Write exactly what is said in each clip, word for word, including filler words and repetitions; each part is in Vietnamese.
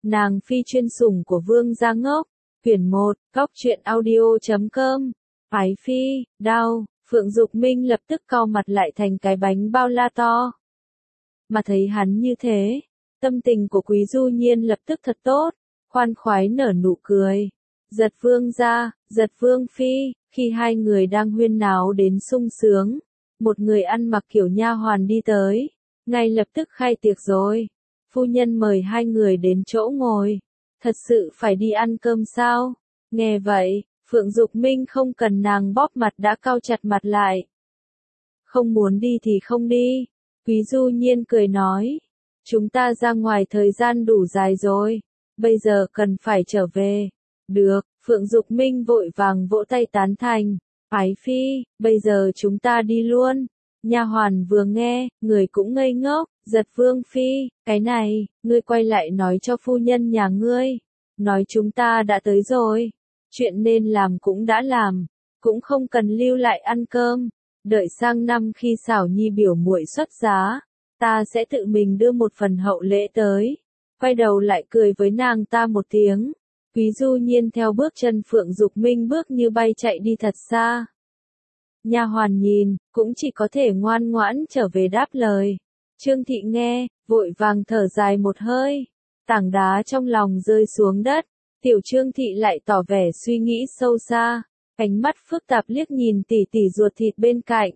Nàng phi chuyên sủng của Vương gia ngốc. Quyển một, góc truyện audio chấm com. Ái phi, đau, Phượng Dục Minh lập tức cau mặt lại thành cái bánh bao la to. Mà thấy hắn như thế, tâm tình của Quý Du Nhiên lập tức thật tốt, khoan khoái nở nụ cười. Giật Vương gia, Giật Vương phi, khi hai người đang huyên náo đến sung sướng, một người ăn mặc kiểu nha hoàn đi tới, ngay lập tức khai tiệc rồi. Phu nhân mời hai người đến chỗ ngồi. Thật sự phải đi ăn cơm sao? Nghe vậy, Phượng Dục Minh không cần nàng bóp mặt đã cau chặt mặt lại. Không muốn đi thì không đi. Quý Du Nhiên cười nói. Chúng ta ra ngoài thời gian đủ dài rồi. Bây giờ cần phải trở về. Được, Phượng Dục Minh vội vàng vỗ tay tán thành. Ái phi, bây giờ chúng ta đi luôn. Nha hoàn vừa nghe, người cũng ngây ngốc. Giật Vương phi, cái này, ngươi quay lại nói cho phu nhân nhà ngươi. Nói chúng ta đã tới rồi. Chuyện nên làm cũng đã làm. Cũng không cần lưu lại ăn cơm. Đợi sang năm khi Xảo Nhi biểu muội xuất giá, ta sẽ tự mình đưa một phần hậu lễ tới. Quay đầu lại cười với nàng ta một tiếng. Quý Du Nhiên theo bước chân Phượng Dục Minh bước như bay chạy đi thật xa. Nha hoàn nhìn, cũng chỉ có thể ngoan ngoãn trở về đáp lời. Trương Thị nghe, vội vàng thở dài một hơi. Tảng đá trong lòng rơi xuống đất. Tiểu Trương Thị lại tỏ vẻ suy nghĩ sâu xa. Ánh mắt phức tạp liếc nhìn tỷ tỷ ruột thịt bên cạnh.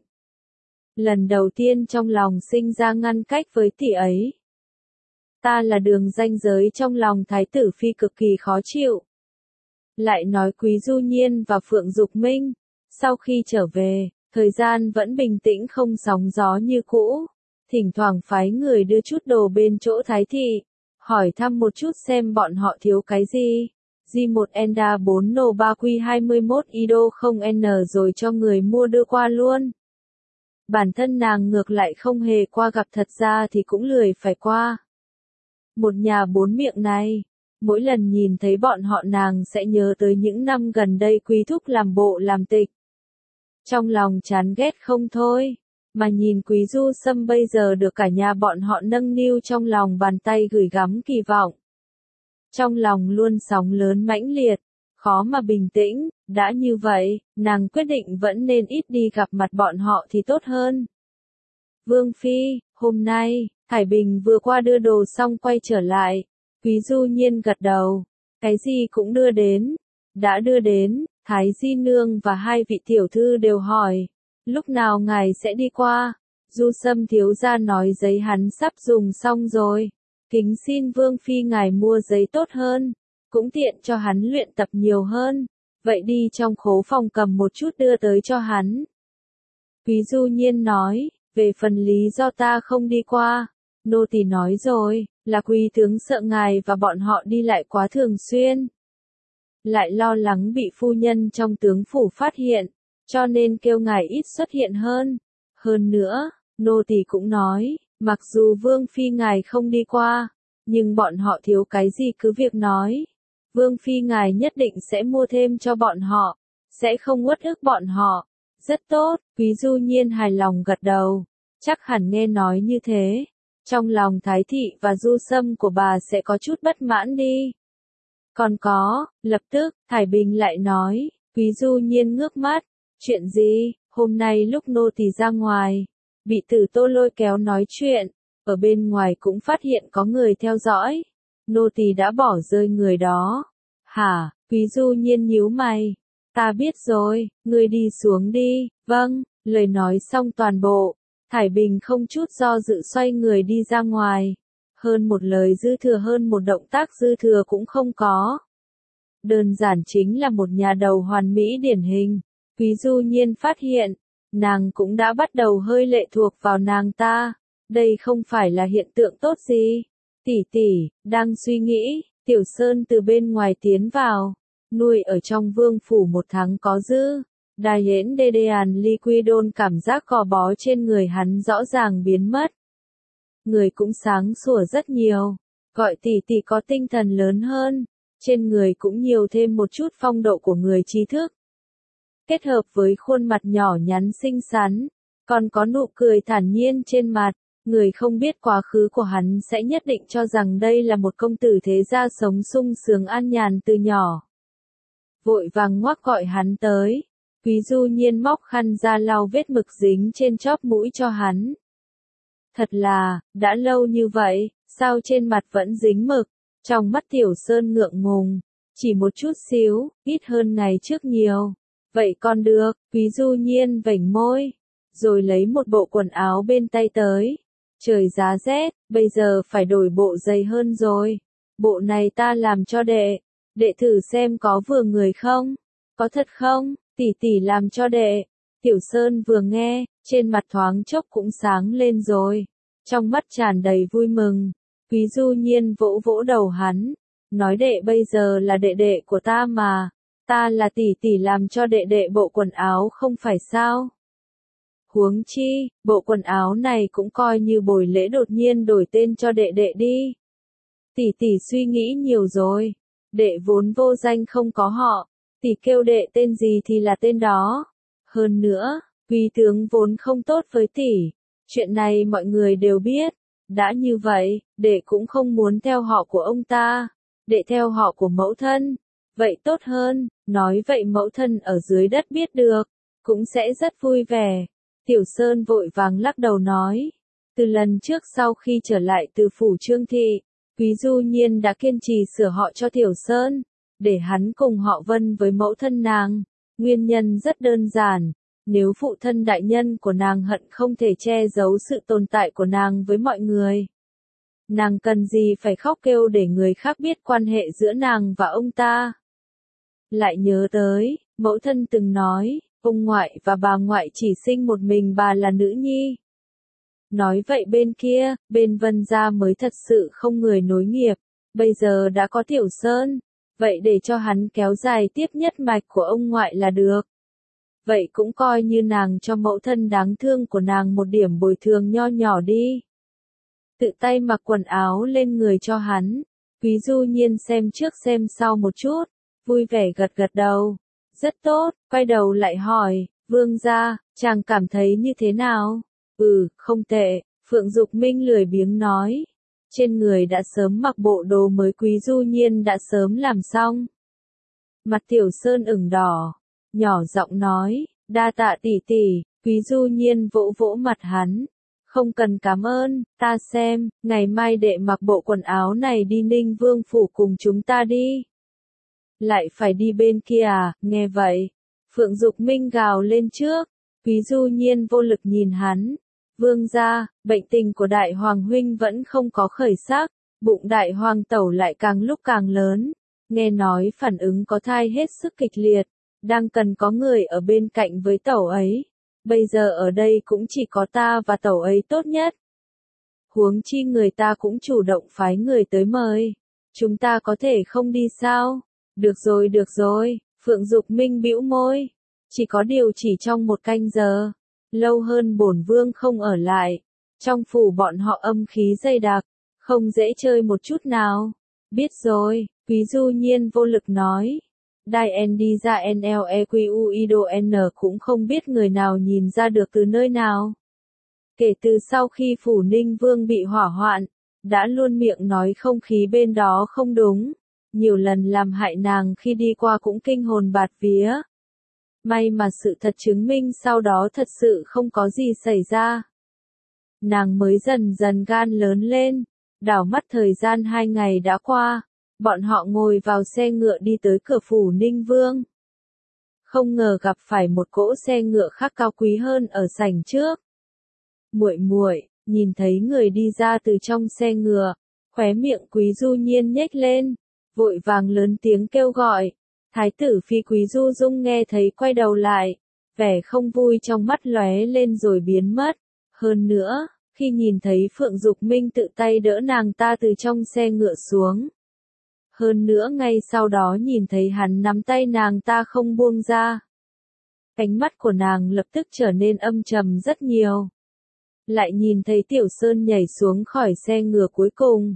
Lần đầu tiên trong lòng sinh ra ngăn cách với tỷ ấy. Ta là đường ranh giới trong lòng Thái tử phi cực kỳ khó chịu. Lại nói Quý Du Nhiên và Phượng Dục Minh. Sau khi trở về, thời gian vẫn bình tĩnh không sóng gió như cũ. Thỉnh thoảng phái người đưa chút đồ bên chỗ Thái thị, hỏi thăm một chút xem bọn họ thiếu cái gì. G một Enda bốn No ba Q hai mươi mốt Ido không N rồi cho người mua đưa qua luôn. Bản thân nàng ngược lại không hề qua gặp, thật ra thì cũng lười phải qua. Một nhà bốn miệng này, mỗi lần nhìn thấy bọn họ nàng sẽ nhớ tới những năm gần đây Quý thúc làm bộ làm tịch. Trong lòng chán ghét không thôi. Mà nhìn Quý Du Sâm bây giờ được cả nhà bọn họ nâng niu trong lòng bàn tay gửi gắm kỳ vọng. Trong lòng luôn sóng lớn mãnh liệt, khó mà bình tĩnh, đã như vậy, nàng quyết định vẫn nên ít đi gặp mặt bọn họ thì tốt hơn. Vương phi, hôm nay, Hải Bình vừa qua đưa đồ xong quay trở lại. Quý Du Nhiên gật đầu, cái gì cũng đưa đến. Đã đưa đến, Thái Di Nương và hai vị tiểu thư đều hỏi. Lúc nào ngài sẽ đi qua? Du Sâm thiếu gia nói giấy hắn sắp dùng xong rồi. Kính xin Vương phi ngài mua giấy tốt hơn, cũng tiện cho hắn luyện tập nhiều hơn. Vậy đi trong khố phòng cầm một chút đưa tới cho hắn. Quý Du Nhiên nói, về phần lý do ta không đi qua, nô tỳ nói rồi, là Quý tướng sợ ngài và bọn họ đi lại quá thường xuyên. Lại lo lắng bị phu nhân trong tướng phủ phát hiện, cho nên kêu ngài ít xuất hiện hơn. Hơn nữa, nô tỳ cũng nói, mặc dù Vương phi ngài không đi qua, nhưng bọn họ thiếu cái gì cứ việc nói. Vương phi ngài nhất định sẽ mua thêm cho bọn họ, sẽ không uất ức bọn họ. Rất tốt, Quý Du Nhiên hài lòng gật đầu. Chắc hẳn nghe nói như thế, trong lòng Thái thị và Du Sâm của bà sẽ có chút bất mãn đi. Còn có, lập tức, Hải Bình lại nói, Quý Du Nhiên ngước mắt. Chuyện gì? Hôm nay lúc nô tỳ ra ngoài, bị Tử Tô lôi kéo nói chuyện, ở bên ngoài cũng phát hiện có người theo dõi. Nô tỳ đã bỏ rơi người đó. Hả? Quý Du Nhiên nhíu mày. Ta biết rồi, ngươi đi xuống đi. Vâng, lời nói xong toàn bộ. Hải Bình không chút do dự xoay người đi ra ngoài. Hơn một lời dư thừa hơn một động tác dư thừa cũng không có. Đơn giản chính là một nhà đầu hoàn mỹ điển hình. Quý Du Nhiên phát hiện, nàng cũng đã bắt đầu hơi lệ thuộc vào nàng ta. Đây không phải là hiện tượng tốt gì. Tỷ tỷ, đang suy nghĩ, Tiểu Sơn từ bên ngoài tiến vào. Nuôi ở trong vương phủ một tháng có dư. Đài hễn đê đê àn liquidol cảm giác gò bó trên người hắn rõ ràng biến mất. Người cũng sáng sủa rất nhiều. Gọi tỷ tỷ có tinh thần lớn hơn. Trên người cũng nhiều thêm một chút phong độ của người trí thức. Kết hợp với khuôn mặt nhỏ nhắn xinh xắn, còn có nụ cười thản nhiên trên mặt, Người không biết quá khứ của hắn sẽ nhất định cho rằng đây là một công tử thế gia sống sung sướng an nhàn từ nhỏ. Vội vàng ngoắc gọi hắn tới. Quý Du Nhiên móc khăn ra lau vết mực dính trên chóp mũi cho hắn. Thật là, đã lâu như vậy, sao trên mặt vẫn dính mực? Trong mắt Tiểu Sơn ngượng ngùng. Chỉ một chút xíu, ít hơn ngày trước nhiều. Vậy còn được, Quý Du Nhiên vểnh môi. Rồi lấy một bộ quần áo bên tay tới. Trời giá rét, bây giờ phải đổi bộ dày hơn rồi. Bộ này ta làm cho đệ. Đệ thử xem có vừa người không? Có thật không? Tỷ tỷ làm cho đệ. Tiểu Sơn vừa nghe, trên mặt thoáng chốc cũng sáng lên rồi. Trong mắt tràn đầy vui mừng. Quý Du Nhiên vỗ vỗ đầu hắn. Nói đệ bây giờ là đệ đệ của ta mà. Ta là tỷ tỷ làm cho đệ đệ bộ quần áo không phải sao? Huống chi, bộ quần áo này cũng coi như buổi lễ đột nhiên đổi tên cho đệ đệ đi. Tỷ tỷ suy nghĩ nhiều rồi. Đệ vốn vô danh không có họ. Tỷ kêu đệ tên gì thì là tên đó. Hơn nữa, Quý tướng vốn không tốt với tỷ. Chuyện này mọi người đều biết. Đã như vậy, đệ cũng không muốn theo họ của ông ta. Đệ theo họ của mẫu thân. Vậy tốt hơn, nói vậy mẫu thân ở dưới đất biết được. Cũng sẽ rất vui vẻ. Tiểu Sơn vội vàng lắc đầu nói. Từ lần trước sau khi trở lại từ phủ Trương Thị, Quý Du Nhiên đã kiên trì sửa họ cho Tiểu Sơn, để hắn cùng họ Vân với mẫu thân nàng. Nguyên nhân rất đơn giản, nếu phụ thân đại nhân của nàng hận không thể che giấu sự tồn tại của nàng với mọi người. Nàng cần gì phải khóc kêu để người khác biết quan hệ giữa nàng và ông ta. Lại nhớ tới, mẫu thân từng nói, ông ngoại và bà ngoại chỉ sinh một mình bà là nữ nhi. Nói vậy bên kia, bên Vân gia mới thật sự không người nối nghiệp, bây giờ đã có Tiểu Sơn, vậy để cho hắn kéo dài tiếp nhất mạch của ông ngoại là được. Vậy cũng coi như nàng cho mẫu thân đáng thương của nàng một điểm bồi thường nho nhỏ đi. Tự tay mặc quần áo lên người cho hắn, Quý Du Nhiên xem trước xem sau một chút, vui vẻ gật gật đầu. Rất tốt, quay đầu lại hỏi, Vương gia, chàng cảm thấy như thế nào? Ừ, không tệ, Phượng Dục Minh lười biếng nói. Trên người đã sớm mặc bộ đồ mới Quý Du Nhiên đã sớm làm xong. Mặt Tiểu Sơn ửng đỏ, nhỏ giọng nói, đa tạ tỷ tỷ. Quý Du Nhiên vỗ vỗ mặt hắn. Không cần cảm ơn, ta xem, ngày mai đệ mặc bộ quần áo này đi Ninh Vương phủ cùng chúng ta đi. Lại phải đi bên kia à, nghe vậy. Phượng Dục Minh gào lên trước. Quý Du Nhiên vô lực nhìn hắn. Vương gia, bệnh tình của đại hoàng huynh vẫn không có khởi sắc, bụng đại hoàng tẩu lại càng lúc càng lớn. Nghe nói phản ứng có thai hết sức kịch liệt, đang cần có người ở bên cạnh với tẩu ấy. Bây giờ ở đây cũng chỉ có ta và tẩu ấy tốt nhất. Huống chi người ta cũng chủ động phái người tới mời. Chúng ta có thể không đi sao? Được rồi được rồi, Phượng Dục Minh bĩu môi. Chỉ có điều chỉ trong một canh giờ. Lâu hơn bổn vương không ở lại. Trong phủ bọn họ âm khí dày đặc, không dễ chơi một chút nào. Biết rồi, Quý Du Nhiên vô lực nói. Đai N đi ra N L E Q U I D O N cũng không biết người nào nhìn ra được từ nơi nào. Kể từ sau khi phủ Ninh Vương bị hỏa hoạn, đã luôn miệng nói không khí bên đó không đúng. Nhiều lần làm hại nàng khi đi qua cũng kinh hồn bạt vía. May mà sự thật chứng minh sau đó thật sự không có gì xảy ra. Nàng mới dần dần gan lớn lên, đảo mắt thời gian hai ngày đã qua, bọn họ ngồi vào xe ngựa đi tới cửa phủ Ninh Vương. Không ngờ gặp phải một cỗ xe ngựa khác cao quý hơn ở sảnh trước. Muội muội, nhìn thấy người đi ra từ trong xe ngựa, khóe miệng Quý Du Nhiên nhếch lên, vội vàng lớn tiếng kêu gọi. Thái tử phi Quý Du Dung nghe thấy quay đầu lại, vẻ không vui trong mắt lóe lên rồi biến mất. Hơn nữa, khi nhìn thấy Phượng Dục Minh tự tay đỡ nàng ta từ trong xe ngựa xuống. Hơn nữa ngay sau đó nhìn thấy hắn nắm tay nàng ta không buông ra. Ánh mắt của nàng lập tức trở nên âm trầm rất nhiều. Lại nhìn thấy Tiểu Sơn nhảy xuống khỏi xe ngựa cuối cùng.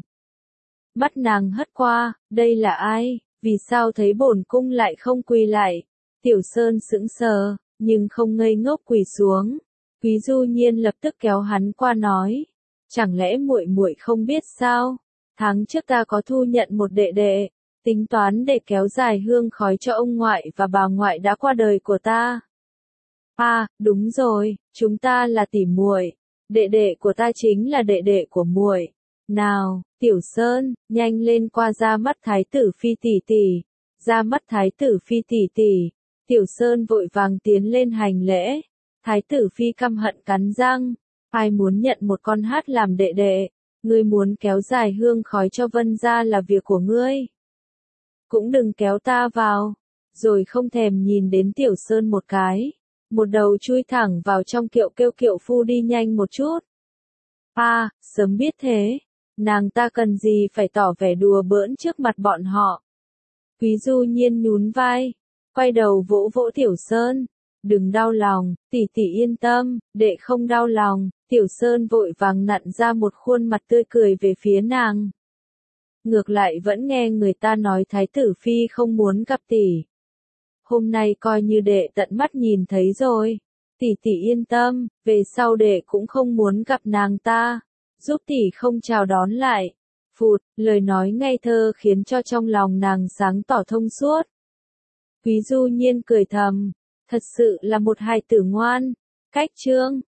Mắt nàng hất qua, đây là ai? Vì sao thấy bổn cung lại không quỳ lại? Tiểu Sơn sững sờ, nhưng không ngây ngốc quỳ xuống. Quý Du Nhiên lập tức kéo hắn qua nói. Chẳng lẽ muội muội không biết sao? Tháng trước ta có thu nhận một đệ đệ, tính toán để kéo dài hương khói cho ông ngoại và bà ngoại đã qua đời của ta. À, đúng rồi, chúng ta là tỉ muội. Đệ đệ của ta chính là đệ đệ của muội. Nào, Tiểu Sơn, nhanh lên qua ra mắt thái tử phi tỷ tỷ. Ra mắt thái tử phi tỷ tỷ. Tiểu Sơn vội vàng tiến lên hành lễ. Thái tử phi căm hận cắn răng. Ai muốn nhận một con hát làm đệ đệ? Ngươi muốn kéo dài hương khói cho Vân gia là việc của ngươi. Cũng đừng kéo ta vào. Rồi không thèm nhìn đến Tiểu Sơn một cái. Một đầu chui thẳng vào trong kiệu kêu kiệu phu đi nhanh một chút. À, sớm biết thế. Nàng ta cần gì phải tỏ vẻ đùa bỡn trước mặt bọn họ. Quý Du Nhiên nhún vai. Quay đầu vỗ vỗ Tiểu Sơn. Đừng đau lòng, tỷ tỷ yên tâm, đệ không đau lòng. Tiểu Sơn vội vàng nặn ra một khuôn mặt tươi cười về phía nàng. Ngược lại vẫn nghe người ta nói thái tử phi không muốn gặp tỷ. Hôm nay coi như đệ tận mắt nhìn thấy rồi. Tỷ tỷ yên tâm, về sau đệ cũng không muốn gặp nàng ta. Giúp tỷ không chào đón lại. Phụt, lời nói ngây thơ khiến cho trong lòng nàng sáng tỏ thông suốt. Quý Du Nhiên cười thầm. Thật sự là một hài tử ngoan. Cách chương